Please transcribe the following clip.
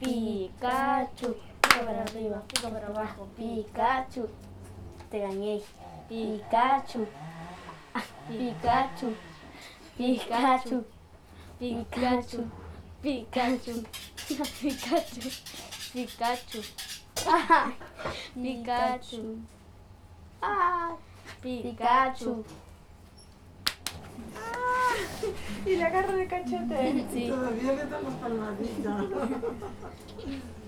Pikachu. Pica para arriba, pica para abajo. Pikachu. Te gané. Pikachu. Pikachu. Pikachu. Pikachu. Pikachu. Pikachu. Pikachu. Pikachu. Pikachu. Y le agarro de cachete. Sí. Todavía le dan las palmaditas.